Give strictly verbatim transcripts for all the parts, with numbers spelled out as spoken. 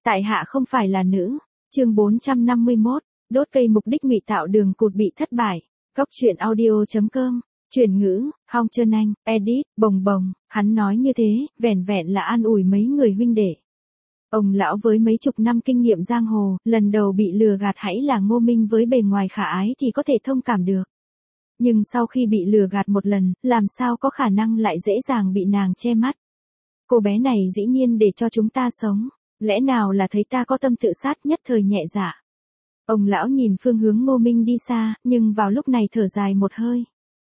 Tại hạ không phải là nữ. Chương bốn trăm năm mươi mốt, đốt cây mục đích ngụy tạo đường cụt bị thất bại. Góc truyện audio chấm com, chuyển ngữ, Hong Trơn Anh, edit, bồng bồng, hắn nói như thế, vẻn vẹn là an ủi mấy người huynh đệ. Ông lão với mấy chục năm kinh nghiệm giang hồ, lần đầu bị lừa gạt hãy là Ngô Minh với bề ngoài khả ái thì có thể thông cảm được. Nhưng sau khi bị lừa gạt một lần, làm sao có khả năng lại dễ dàng bị nàng che mắt. Cô bé này dĩ nhiên để cho chúng ta sống, lẽ nào là thấy ta có tâm tự sát, nhất thời nhẹ dạ. Ông lão nhìn phương hướng Ngô Minh đi xa, nhưng vào lúc này thở dài một hơi.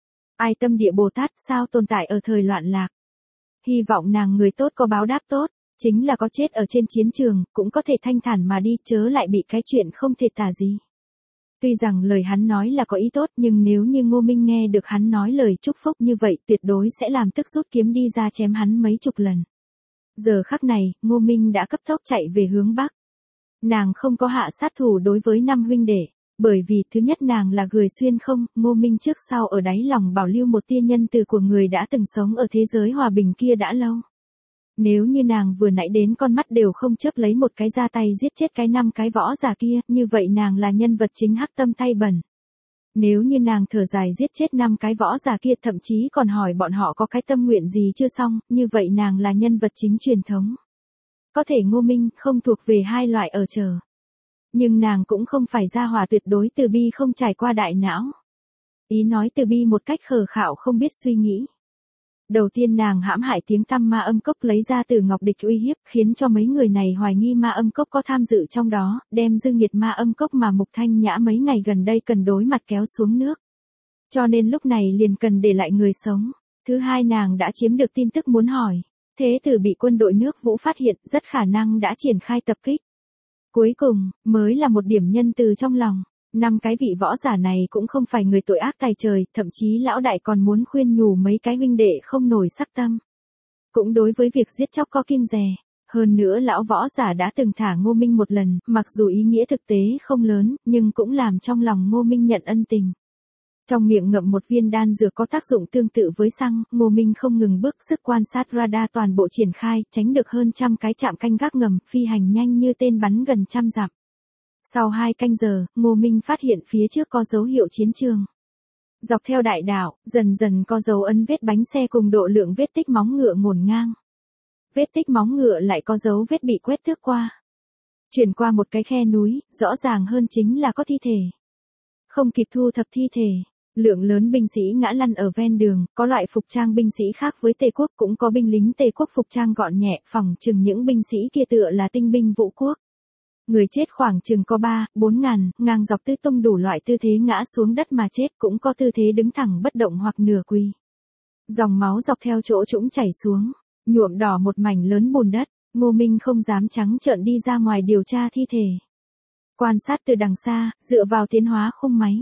Ai tâm địa Bồ Tát sao tồn tại ở thời loạn lạc. Hy vọng nàng người tốt có báo đáp tốt, chính là có chết ở trên chiến trường, cũng có thể thanh thản mà đi, chớ lại bị cái chuyện không thể tả gì. Tuy rằng lời hắn nói là có ý tốt, nhưng nếu như Ngô Minh nghe được hắn nói lời chúc phúc như vậy, tuyệt đối sẽ làm tức rút kiếm đi ra chém hắn mấy chục lần. Giờ khắc này, Ngô Minh đã cấp tốc chạy về hướng Bắc. Nàng không có hạ sát thủ đối với năm huynh đệ, bởi vì thứ nhất nàng là người xuyên không, Ngô Minh trước sau ở đáy lòng bảo lưu một tia nhân từ của người đã từng sống ở thế giới hòa bình kia đã lâu. Nếu như nàng vừa nãy đến con mắt đều không chớp lấy một cái ra tay giết chết cái năm cái võ giả kia, như vậy nàng là nhân vật chính hắc tâm tay bẩn. Nếu như nàng thở dài giết chết năm cái võ giả kia, thậm chí còn hỏi bọn họ có cái tâm nguyện gì chưa xong, như vậy nàng là nhân vật chính truyền thống. Có thể Ngô Minh không thuộc về hai loại ở chờ. Nhưng nàng cũng không phải gia hỏa tuyệt đối từ bi không trải qua đại não. Ý nói từ bi một cách khờ khạo không biết suy nghĩ. Đầu tiên nàng hãm hại tiếng tăm ma âm cốc lấy ra từ ngọc địch uy hiếp, khiến cho mấy người này hoài nghi ma âm cốc có tham dự trong đó, đem dư nghiệt ma âm cốc mà Mục Thanh Nhã mấy ngày gần đây cần đối mặt kéo xuống nước. Cho nên lúc này liền cần để lại người sống. Thứ hai nàng đã chiếm được tin tức muốn hỏi. Thế tử bị quân đội nước Vũ phát hiện, rất khả năng đã triển khai tập kích. Cuối cùng, mới là một điểm nhân từ trong lòng. Năm cái vị võ giả này cũng không phải người tội ác tày trời, thậm chí lão đại còn muốn khuyên nhủ mấy cái huynh đệ không nổi sắc tâm. Cũng đối với việc giết chóc có kiêng dè. Hơn nữa lão võ giả đã từng thả Ngô Minh một lần, mặc dù ý nghĩa thực tế không lớn, nhưng cũng làm trong lòng Ngô Minh nhận ân tình. Trong miệng ngậm một viên đan dược có tác dụng tương tự với xăng, Ngô Minh không ngừng bước sức quan sát radar toàn bộ triển khai, tránh được hơn trăm cái trạm canh gác ngầm, phi hành nhanh như tên bắn gần trăm dặm. Sau hai canh giờ, Ngô Minh phát hiện phía trước có dấu hiệu chiến trường. Dọc theo đại đảo, dần dần có dấu ấn vết bánh xe cùng độ lượng vết tích móng ngựa ngổn ngang. Vết tích móng ngựa lại có dấu vết bị quét thước qua. Chuyển qua một cái khe núi, rõ ràng hơn chính là có thi thể. Không kịp thu thập thi thể. Lượng lớn binh sĩ ngã lăn ở ven đường, có loại phục trang binh sĩ khác với Tề quốc, cũng có binh lính Tề quốc phục trang gọn nhẹ, phỏng chừng những binh sĩ kia tựa là tinh binh Vũ quốc. Người chết khoảng chừng có ba, bốn ngàn, ngang dọc tứ tung đủ loại tư thế ngã xuống đất mà chết, cũng có tư thế đứng thẳng bất động hoặc nửa quỳ. Dòng máu dọc theo chỗ trũng chảy xuống, nhuộm đỏ một mảnh lớn bùn đất. Ngô Minh không dám trắng trợn đi ra ngoài điều tra thi thể. Quan sát từ đằng xa, dựa vào tiến hóa khung máy.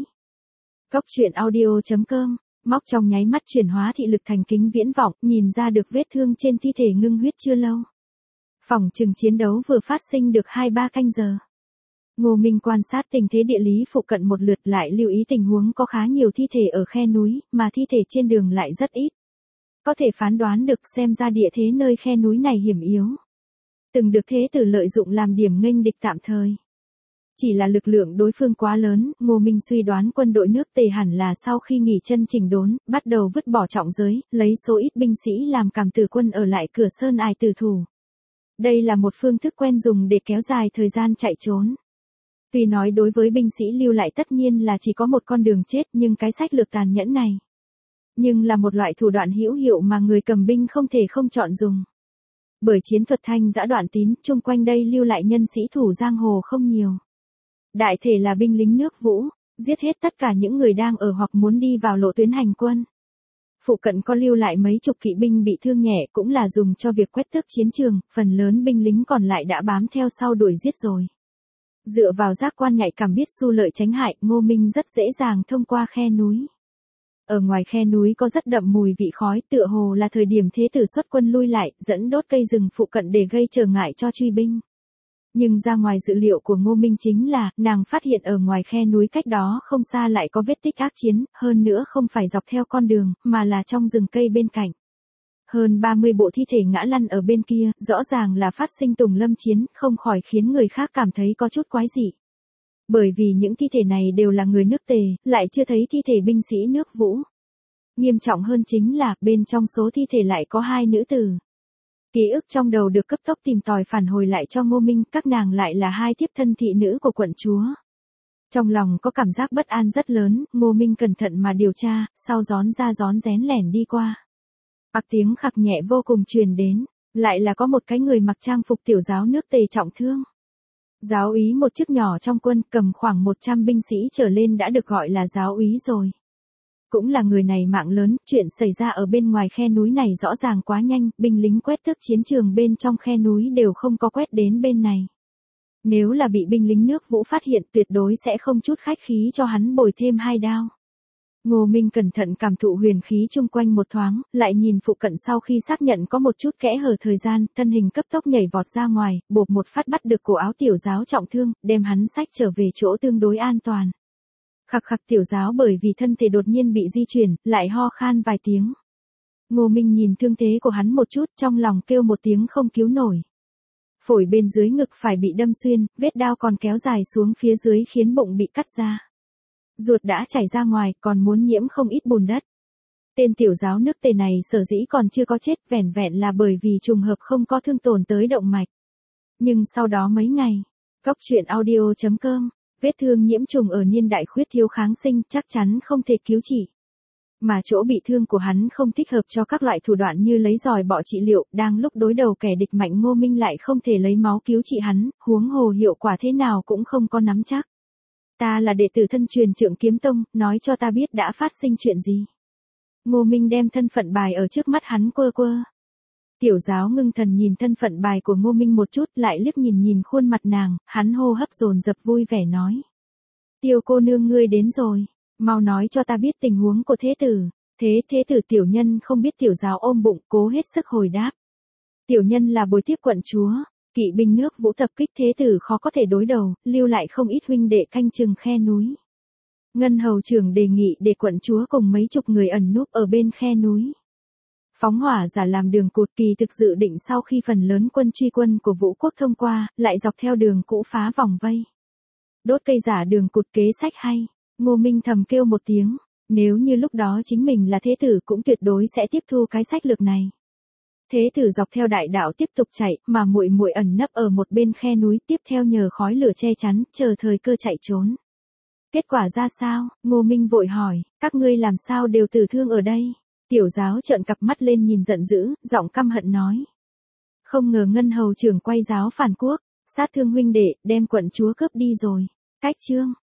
Góc truyện audio chấm com, móc trong nháy mắt chuyển hóa thị lực thành kính viễn vọng, nhìn ra được vết thương trên thi thể ngưng huyết chưa lâu. Phỏng chừng chiến đấu vừa phát sinh được hai ba canh giờ. Ngô Minh quan sát tình thế địa lý phụ cận một lượt, lại lưu ý tình huống có khá nhiều thi thể ở khe núi, mà thi thể trên đường lại rất ít. Có thể phán đoán được xem ra địa thế nơi khe núi này hiểm yếu. Từng được thế tử lợi dụng làm điểm nghênh địch tạm thời. Chỉ là lực lượng đối phương quá lớn, Ngô Minh suy đoán quân đội nước Tề hẳn là sau khi nghỉ chân chỉnh đốn, bắt đầu vứt bỏ trọng giới, lấy số ít binh sĩ làm cảm tử quân ở lại cửa sơn ải tử thủ. Đây là một phương thức quen dùng để kéo dài thời gian chạy trốn. Tuy nói đối với binh sĩ lưu lại tất nhiên là chỉ có một con đường chết, nhưng cái sách lược tàn nhẫn này. Nhưng là một loại thủ đoạn hữu hiệu mà người cầm binh không thể không chọn dùng. Bởi chiến thuật thanh giã đoạn tín, chung quanh đây lưu lại nhân sĩ thủ giang hồ không nhiều. Đại thể là binh lính nước Vũ, giết hết tất cả những người đang ở hoặc muốn đi vào lộ tuyến hành quân. Phụ cận có lưu lại mấy chục kỵ binh bị thương nhẹ, cũng là dùng cho việc quét tước chiến trường, phần lớn binh lính còn lại đã bám theo sau đuổi giết rồi. Dựa vào giác quan nhạy cảm biết xu lợi tránh hại, Ngô Minh rất dễ dàng thông qua khe núi. Ở ngoài khe núi có rất đậm mùi vị khói, tựa hồ là thời điểm thế tử xuất quân lui lại, dẫn đốt cây rừng phụ cận để gây trở ngại cho truy binh. Nhưng ra ngoài dự liệu của Ngô Minh chính là, nàng phát hiện ở ngoài khe núi cách đó không xa lại có vết tích ác chiến, hơn nữa không phải dọc theo con đường, mà là trong rừng cây bên cạnh. Hơn ba mươi bộ thi thể ngã lăn ở bên kia, rõ ràng là phát sinh tùng lâm chiến, không khỏi khiến người khác cảm thấy có chút quái dị. Bởi vì những thi thể này đều là người nước Tề, lại chưa thấy thi thể binh sĩ nước Vũ. Nghiêm trọng hơn chính là, bên trong số thi thể lại có hai nữ tử. Ký ức trong đầu được cấp tốc tìm tòi phản hồi lại cho Ngô Minh, các nàng lại là hai thiếp thân thị nữ của quận chúa. Trong lòng có cảm giác bất an rất lớn, Ngô Minh cẩn thận mà điều tra, sau gión ra gión rén lẻn đi qua. Ặc tiếng khạc nhẹ vô cùng truyền đến, lại là có một cái người mặc trang phục tiểu giáo nước Tề trọng thương. Giáo úy một chức nhỏ trong quân, cầm khoảng một trăm binh sĩ trở lên đã được gọi là giáo úy rồi. Cũng là người này mạng lớn, chuyện xảy ra ở bên ngoài khe núi này rõ ràng quá nhanh, binh lính quét tước chiến trường bên trong khe núi đều không có quét đến bên này. Nếu là bị binh lính nước Vũ phát hiện tuyệt đối sẽ không chút khách khí cho hắn bồi thêm hai đao. Ngô Minh cẩn thận cảm thụ huyền khí chung quanh một thoáng, lại nhìn phụ cận sau khi xác nhận có một chút kẽ hở thời gian, thân hình cấp tốc nhảy vọt ra ngoài, bộp một phát bắt được cổ áo tiểu giáo trọng thương, đem hắn xách trở về chỗ tương đối an toàn. Khặc khặc tiểu giáo bởi vì thân thể đột nhiên bị di chuyển, lại ho khan vài tiếng. Ngô Minh nhìn thương thế của hắn một chút, trong lòng kêu một tiếng không cứu nổi. Phổi bên dưới ngực phải bị đâm xuyên, vết đao còn kéo dài xuống phía dưới khiến bụng bị cắt ra. Ruột đã chảy ra ngoài, còn muốn nhiễm không ít bùn đất. Tên tiểu giáo nước Tề này sở dĩ còn chưa có chết, vẻn vẹn là bởi vì trùng hợp không có thương tổn tới động mạch. Nhưng sau đó mấy ngày, Góc truyện audio chấm com, vết thương nhiễm trùng ở niên đại khuyết thiếu kháng sinh chắc chắn không thể cứu trị. Mà chỗ bị thương của hắn không thích hợp cho các loại thủ đoạn như lấy giòi bọ trị liệu, đang lúc đối đầu kẻ địch mạnh Ngô Minh lại không thể lấy máu cứu trị hắn, huống hồ hiệu quả thế nào cũng không có nắm chắc. Ta là đệ tử thân truyền Trượng Kiếm Tông, nói cho ta biết đã phát sinh chuyện gì. Ngô Minh đem thân phận bài ở trước mắt hắn quơ quơ. Tiểu giáo ngưng thần nhìn thân phận bài của Ngô Minh một chút, lại liếc nhìn nhìn khuôn mặt nàng, hắn hô hấp dồn dập vui vẻ nói. Tiêu cô nương ngươi đến rồi, mau nói cho ta biết tình huống của thế tử. Thế thế tử tiểu nhân không biết, tiểu giáo ôm bụng cố hết sức hồi đáp. Tiểu nhân là bồi tiếp quận chúa, kỵ binh nước Vũ tập kích thế tử khó có thể đối đầu, lưu lại không ít huynh đệ canh chừng khe núi. Ngân hầu trưởng đề nghị để quận chúa cùng mấy chục người ẩn núp ở bên khe núi. Phóng hỏa giả làm đường cụt, kỳ thực dự định sau khi phần lớn quân truy quân của Vũ quốc thông qua, lại dọc theo đường cũ phá vòng vây. Đốt cây giả đường cụt kế sách hay, Ngô Minh thầm kêu một tiếng, nếu như lúc đó chính mình là thế tử cũng tuyệt đối sẽ tiếp thu cái sách lược này. Thế tử dọc theo đại đạo tiếp tục chạy, mà muội muội ẩn nấp ở một bên khe núi, tiếp theo nhờ khói lửa che chắn, chờ thời cơ chạy trốn. Kết quả ra sao? Ngô Minh vội hỏi, các ngươi làm sao đều tử thương ở đây? Tiểu giáo trợn cặp mắt lên nhìn giận dữ, giọng căm hận nói. Không ngờ Ngân hầu trưởng quay giáo phản quốc, sát thương huynh đệ, đem quận chúa cướp đi rồi. Cách chương